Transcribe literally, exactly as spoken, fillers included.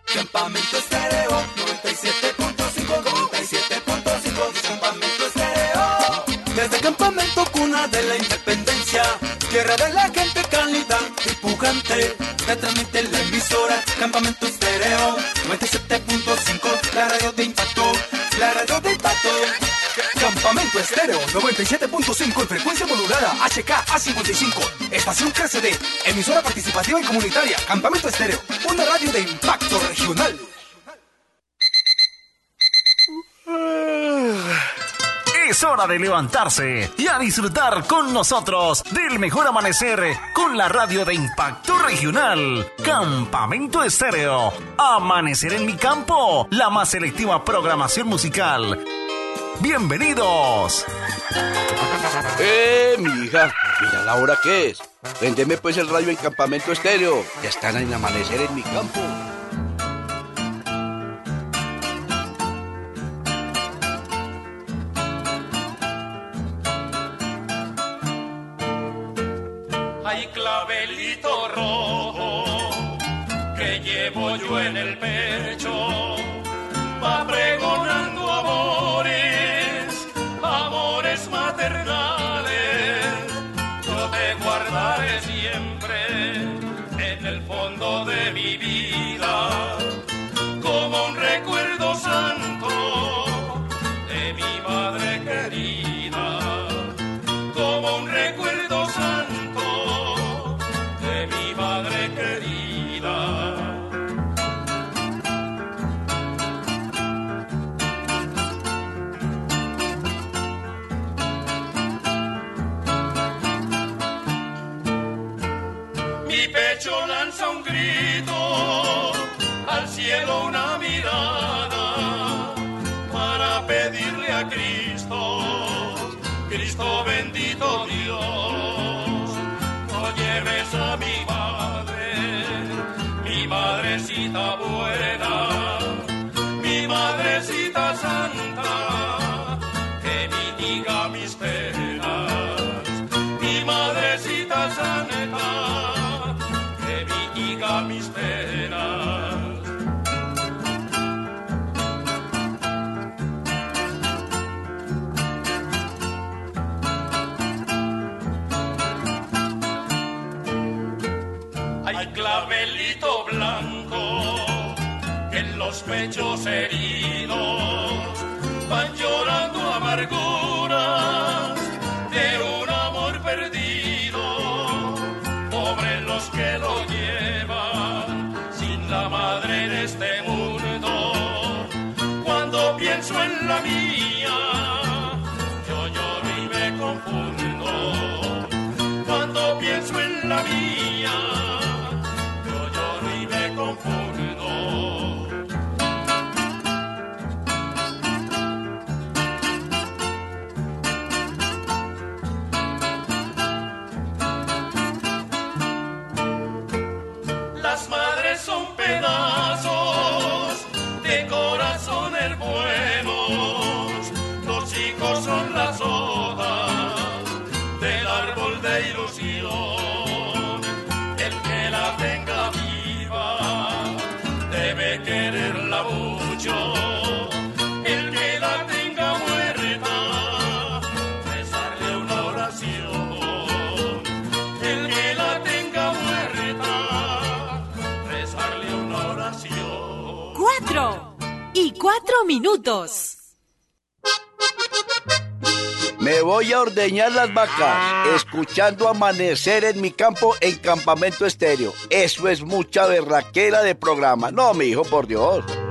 Campamento Estéreo noventa y siete punto cinco, noventa y siete punto cinco, Campamento Estéreo. Desde Campamento, cuna de la independencia, tierra de la gente cálida y pujante, te transmite la emisora Campamento Estéreo noventa y siete punto cinco, la radio de impacto, la radio de impacto. Campamento Estéreo noventa y siete punto cinco en frecuencia modulada H K A cincuenta y cinco. Estación K C D, emisora participativa y comunitaria. Campamento Estéreo, una radio de impacto regional. Es hora de levantarse y a disfrutar con nosotros del mejor amanecer con la radio de impacto regional. Campamento Estéreo. Amanecer en mi campo, la más selectiva programación musical. ¡Bienvenidos! ¡Eh, mi hija! Mira la hora que es. Préndeme pues el radio en Campamento Estéreo. Ya están en Amanecer en mi campo. Hay clavelito rojo que llevo yo en el pecho, va pregonando amores, amores maternales. Yo te guardaré siempre en el fondo de mi vida como un recuerdo santo de mi madre querida, como un recuerdo santo de mi madre querida. Mi pecho lanza un grito, al cielo una mirada, para pedirle a Cristo, Cristo bendito Dios, no lleves a mi madre, mi madrecita buena, mi madrecita santa, que mitiga mis penas, mi madrecita santa, que mitiga mis penas. Hay clavelito blanco que en los pechos heridos van llorando amarguras de un amor perdido. Pobres los que lo llevan sin la madre en este mundo. Cuando pienso en la mía, yo lloro y me confundo. Cuando pienso en la mía, yo lloro y me confundo. Las madres son pedazos de corazones buenos, los hijos son las hojas del árbol de ilusión. El que la tenga viva debe quererla mucho. El que la tenga muerta, rezarle una oración. El que la tenga muerta, rezarle una oración. Cuatro y cuatro minutos. Me voy a ordeñar las vacas, escuchando Amanecer en mi campo en Campamento Estéreo. Eso es mucha berraquera de programa. No, mi hijo, por Dios.